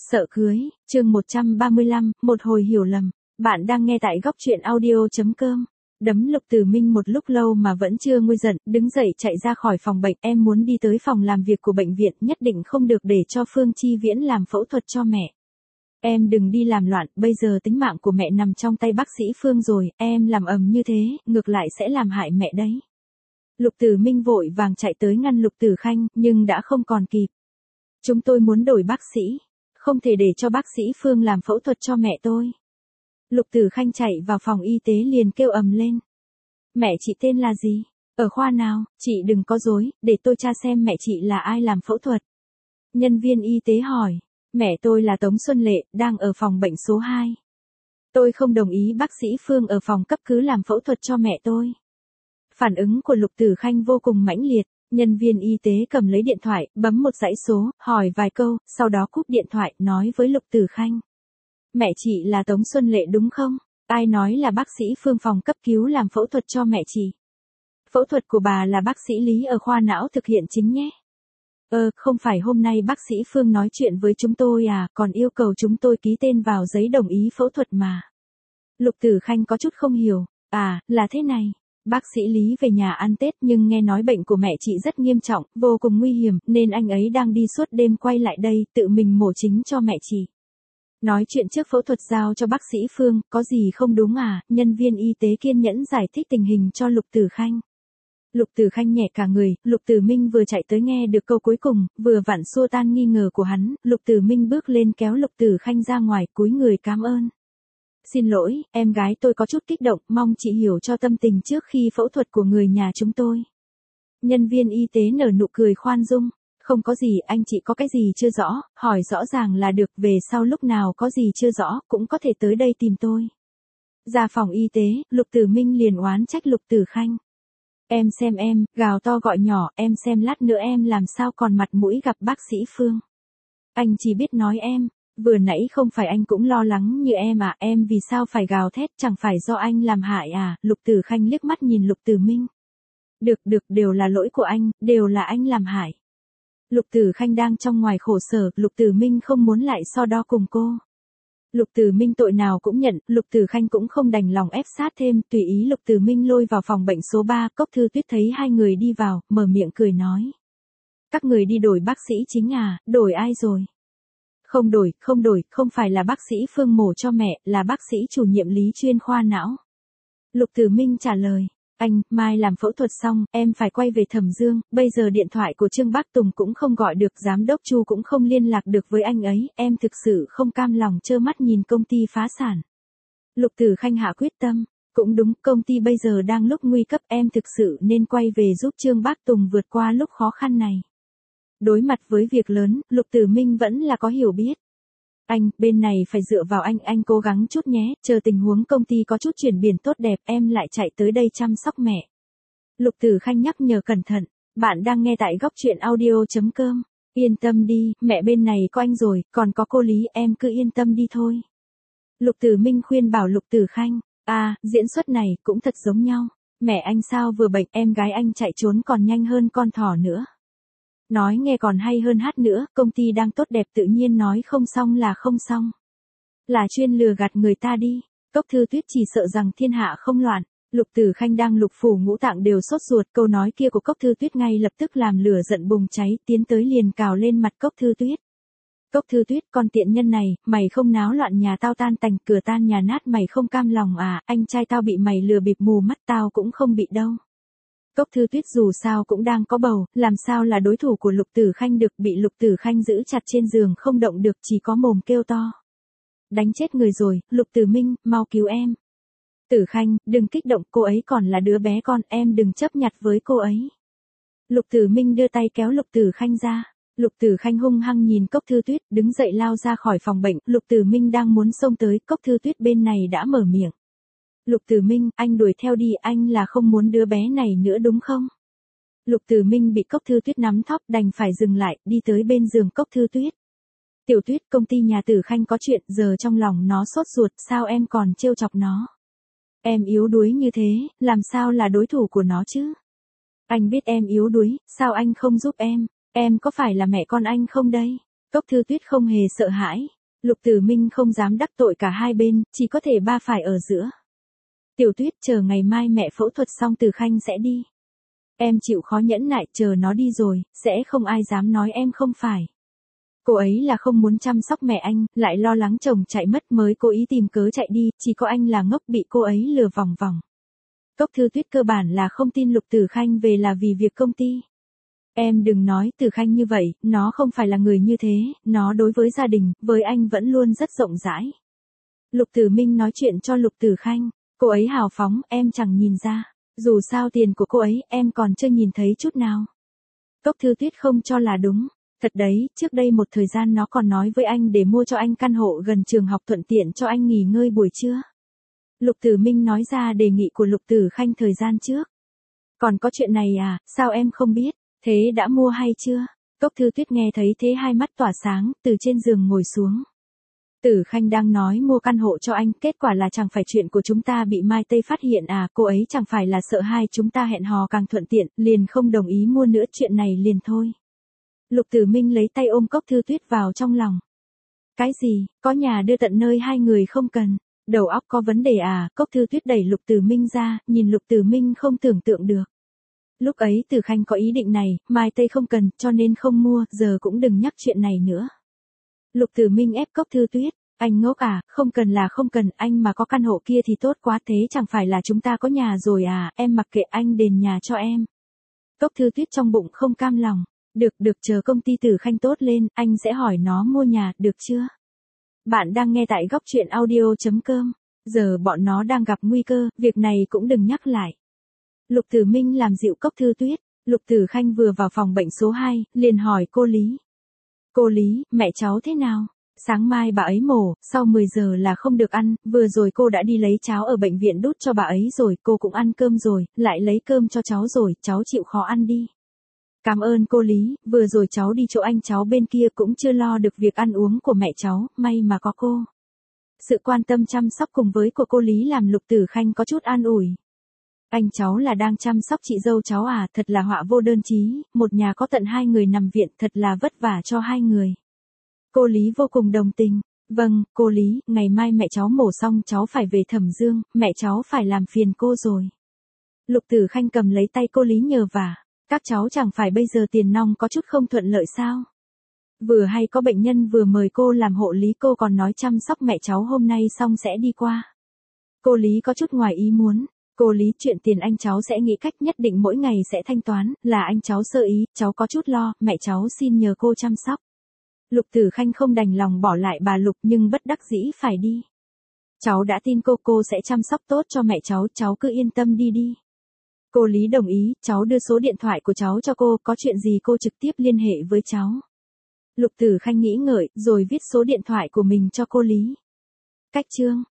Sợ cưới, chương 135, một hồi hiểu lầm. Bạn đang nghe tại góc truyện audio.com. Đấm Lục Tử Minh một lúc lâu mà vẫn chưa nguôi giận, đứng dậy chạy ra khỏi phòng bệnh. Em muốn đi tới phòng làm việc của bệnh viện, nhất định không được để cho Phương Chi Viễn làm phẫu thuật cho mẹ. Em đừng đi làm loạn, bây giờ tính mạng của mẹ nằm trong tay bác sĩ Phương rồi, em làm ầm như thế, ngược lại sẽ làm hại mẹ đấy. Lục Tử Minh vội vàng chạy tới ngăn Lục Tử Khanh, nhưng đã không còn kịp. Chúng tôi muốn đổi bác sĩ. Không thể để cho bác sĩ Phương làm phẫu thuật cho mẹ tôi. Lục Tử Khanh chạy vào phòng y tế liền kêu ầm lên. Mẹ chị tên là gì? Ở khoa nào? Chị đừng có dối, để tôi tra xem mẹ chị là ai làm phẫu thuật. Nhân viên y tế hỏi. Mẹ tôi là Tống Xuân Lệ, đang ở phòng bệnh số 2. Tôi không đồng ý bác sĩ Phương ở phòng cấp cứu làm phẫu thuật cho mẹ tôi. Phản ứng của Lục Tử Khanh vô cùng mãnh liệt. Nhân viên y tế cầm lấy điện thoại, bấm một dãy số, hỏi vài câu, sau đó cúp điện thoại, nói với Lục Tử Khanh. Mẹ chị là Tống Xuân Lệ đúng không? Ai nói là bác sĩ Phương phòng cấp cứu làm phẫu thuật cho mẹ chị? Phẫu thuật của bà là bác sĩ Lý ở khoa não thực hiện chính nhé. Không phải hôm nay bác sĩ Phương nói chuyện với chúng tôi à, còn yêu cầu chúng tôi ký tên vào giấy đồng ý phẫu thuật mà. Lục Tử Khanh có chút không hiểu. À, là thế này. Bác sĩ Lý về nhà ăn Tết nhưng nghe nói bệnh của mẹ chị rất nghiêm trọng, vô cùng nguy hiểm, nên anh ấy đang đi suốt đêm quay lại đây, tự mình mổ chính cho mẹ chị. Nói chuyện trước phẫu thuật giao cho bác sĩ Phương, có gì không đúng à? Nhân viên y tế kiên nhẫn giải thích tình hình cho Lục Tử Khanh. Lục Tử Khanh nhẹ cả người, Lục Tử Minh vừa chạy tới nghe được câu cuối cùng, vừa vặn xua tan nghi ngờ của hắn, Lục Tử Minh bước lên kéo Lục Tử Khanh ra ngoài, cúi người cảm ơn. Xin lỗi, em gái tôi có chút kích động, mong chị hiểu cho tâm tình trước khi phẫu thuật của người nhà chúng tôi. Nhân viên y tế nở nụ cười khoan dung. Không có gì, anh chị có cái gì chưa rõ, hỏi rõ ràng là được, về sau lúc nào có gì chưa rõ, cũng có thể tới đây tìm tôi. Ra phòng y tế, Lục Tử Minh liền oán trách Lục Tử Khanh. Em, gào to gọi nhỏ, em xem lát nữa em làm sao còn mặt mũi gặp bác sĩ Phương. Anh chỉ biết nói em. Vừa nãy không phải anh cũng lo lắng như em à, em vì sao phải gào thét, chẳng phải do anh làm hại à? Lục Tử Khanh liếc mắt nhìn Lục Tử Minh. Được, đều là lỗi của anh, đều là anh làm hại. Lục Tử Khanh đang trong ngoài khổ sở, Lục Tử Minh không muốn lại so đo cùng cô. Lục Tử Minh tội nào cũng nhận, Lục Tử Khanh cũng không đành lòng ép sát thêm, tùy ý Lục Tử Minh lôi vào phòng bệnh số 3, Cốc Thư Tuyết thấy hai người đi vào, mở miệng cười nói. Các người đi đổi bác sĩ chính à, đổi ai rồi? Không đổi, không phải là bác sĩ Phương mổ cho mẹ, là bác sĩ chủ nhiệm Lý chuyên khoa não. Lục Tử Minh trả lời, anh, mai làm phẫu thuật xong, em phải quay về Thẩm Dương, bây giờ điện thoại của Trương Bác Tùng cũng không gọi được, giám đốc Chu cũng không liên lạc được với anh ấy, em thực sự không cam lòng trơ mắt nhìn công ty phá sản. Lục Tử Khanh hạ quyết tâm, cũng đúng, công ty bây giờ đang lúc nguy cấp, em thực sự nên quay về giúp Trương Bác Tùng vượt qua lúc khó khăn này. Đối mặt với việc lớn, Lục Tử Minh vẫn là có hiểu biết. Anh, bên này phải dựa vào anh cố gắng chút nhé, chờ tình huống công ty có chút chuyển biến tốt đẹp, em lại chạy tới đây chăm sóc mẹ. Lục Tử Khanh nhắc nhở cẩn thận, bạn đang nghe tại góc truyện audio.com. Yên tâm đi, mẹ bên này có anh rồi, còn có cô Lý, em cứ yên tâm đi thôi. Lục Tử Minh khuyên bảo Lục Tử Khanh, diễn xuất này cũng thật giống nhau, mẹ anh sao vừa bệnh, em gái anh chạy trốn còn nhanh hơn con thỏ nữa. Nói nghe còn hay hơn hát nữa, công ty đang tốt đẹp tự nhiên nói không xong là không xong. Là chuyên lừa gạt người ta đi. Cốc Thư Tuyết chỉ sợ rằng thiên hạ không loạn. Lục Tử Khanh đang lục phủ ngũ tạng đều sốt ruột, câu nói kia của Cốc Thư Tuyết ngay lập tức làm lửa giận bùng cháy, tiến tới liền cào lên mặt Cốc Thư Tuyết. Cốc Thư Tuyết, con tiện nhân này, mày không náo loạn nhà tao tan tành, cửa tan nhà nát mày không cam lòng à, anh trai tao bị mày lừa bịp mù mắt tao cũng không bị đâu. Cốc Thư Tuyết dù sao cũng đang có bầu, làm sao là đối thủ của Lục Tử Khanh được, bị Lục Tử Khanh giữ chặt trên giường không động được, chỉ có mồm kêu to. Đánh chết người rồi, Lục Tử Minh, mau cứu em. Tử Khanh, đừng kích động, cô ấy còn là đứa bé con, em đừng chấp nhặt với cô ấy. Lục Tử Minh đưa tay kéo Lục Tử Khanh ra. Lục Tử Khanh hung hăng nhìn Cốc Thư Tuyết, đứng dậy lao ra khỏi phòng bệnh, Lục Tử Minh đang muốn xông tới, Cốc Thư Tuyết bên này đã mở miệng. Lục Tử Minh, anh đuổi theo đi, anh là không muốn đứa bé này nữa đúng không? Lục Tử Minh bị Cốc Thư Tuyết nắm thóp đành phải dừng lại, đi tới bên giường Cốc Thư Tuyết. Tiểu Tuyết, công ty nhà Tử Khanh có chuyện, giờ trong lòng nó sốt ruột, sao em còn trêu chọc nó? Em yếu đuối như thế, làm sao là đối thủ của nó chứ? Anh biết em yếu đuối, sao anh không giúp em có phải là mẹ con anh không đây? Cốc Thư Tuyết không hề sợ hãi. Lục Tử Minh không dám đắc tội cả hai bên, chỉ có thể ba phải ở giữa. Tiểu Tuyết, chờ ngày mai mẹ phẫu thuật xong Từ Khanh sẽ đi. Em chịu khó nhẫn nại, chờ nó đi rồi, sẽ không ai dám nói em không phải. Cô ấy là không muốn chăm sóc mẹ anh, lại lo lắng chồng chạy mất mới cố ý tìm cớ chạy đi, chỉ có anh là ngốc bị cô ấy lừa vòng vòng. Cốc Thư Tuyết cơ bản là không tin Lục Tử Khanh về là vì việc công ty. Em đừng nói Tử Khanh như vậy, nó không phải là người như thế, nó đối với gia đình, với anh vẫn luôn rất rộng rãi. Lục Tử Minh nói chuyện cho Lục Tử Khanh, cô ấy hào phóng, em chẳng nhìn ra. Dù sao tiền của cô ấy, em còn chưa nhìn thấy chút nào. Cốc Thư Tuyết không cho là đúng. Thật đấy, trước đây một thời gian nó còn nói với anh để mua cho anh căn hộ gần trường học thuận tiện cho anh nghỉ ngơi buổi trưa. Lục Tử Minh nói ra đề nghị của Lục Tử Khanh thời gian trước. Còn có chuyện này à, sao em không biết, thế đã mua hay chưa? Cốc Thư Tuyết nghe thấy thế hai mắt tỏa sáng, từ trên giường ngồi xuống. Tử Khanh đang nói mua căn hộ cho anh, kết quả là chẳng phải chuyện của chúng ta bị Mai Tây phát hiện à, cô ấy chẳng phải là sợ hai chúng ta hẹn hò càng thuận tiện, liền không đồng ý mua nữa, chuyện này liền thôi. Lục Tử Minh lấy tay ôm Cốc Thư Tuyết vào trong lòng. Cái gì, có nhà đưa tận nơi hai người không cần, đầu óc có vấn đề à? Cốc Thư Tuyết đẩy Lục Tử Minh ra, nhìn Lục Tử Minh không tưởng tượng được. Lúc ấy Tử Khanh có ý định này, Mai Tây không cần, cho nên không mua, giờ cũng đừng nhắc chuyện này nữa. Lục Tử Minh ép Cốc Thư Tuyết, anh ngốc à, không cần là không cần, anh mà có căn hộ kia thì tốt quá, thế chẳng phải là chúng ta có nhà rồi à, em mặc kệ, anh đền nhà cho em. Cốc Thư Tuyết trong bụng không cam lòng, được chờ công ty Tử Khanh tốt lên, anh sẽ hỏi nó mua nhà, được chưa? Bạn đang nghe tại góc truyện audio.com, giờ bọn nó đang gặp nguy cơ, việc này cũng đừng nhắc lại. Lục Tử Minh làm dịu Cốc Thư Tuyết, Lục Tử Khanh vừa vào phòng bệnh số 2, liền hỏi cô Lý. Cô Lý, mẹ cháu thế nào? Sáng mai bà ấy mổ, sau 10 giờ là không được ăn, vừa rồi cô đã đi lấy cháo ở bệnh viện đút cho bà ấy rồi, cô cũng ăn cơm rồi, lại lấy cơm cho cháu rồi, cháu chịu khó ăn đi. Cảm ơn cô Lý, vừa rồi cháu đi chỗ anh cháu bên kia cũng chưa lo được việc ăn uống của mẹ cháu, may mà có cô. Sự quan tâm chăm sóc cùng với của cô Lý làm Lục Tử Khanh có chút an ủi. Anh cháu là đang chăm sóc chị dâu cháu à, thật là họa vô đơn chí, một nhà có tận 2 người nằm viện, thật là vất vả cho 2 người. Cô Lý vô cùng đồng tình. Vâng, cô Lý, ngày mai mẹ cháu mổ xong cháu phải về Thẩm Dương, mẹ cháu phải làm phiền cô rồi. Lục Tử Khanh cầm lấy tay cô Lý nhờ vả. Các cháu chẳng phải bây giờ tiền nong có chút không thuận lợi sao? Vừa hay có bệnh nhân vừa mời cô làm hộ lý, cô còn nói chăm sóc mẹ cháu hôm nay xong sẽ đi qua. Cô Lý có chút ngoài ý muốn. Cô Lý, chuyện tiền anh cháu sẽ nghĩ cách nhất định mỗi ngày sẽ thanh toán, là anh cháu sơ ý, cháu có chút lo, mẹ cháu xin nhờ cô chăm sóc. Lục Tử Khanh không đành lòng bỏ lại bà Lục nhưng bất đắc dĩ phải đi. Cháu đã tin cô sẽ chăm sóc tốt cho mẹ cháu cứ yên tâm đi. Cô Lý đồng ý, cháu đưa số điện thoại của cháu cho cô, có chuyện gì cô trực tiếp liên hệ với cháu. Lục Tử Khanh nghĩ ngợi, rồi viết số điện thoại của mình cho cô Lý. Cách chương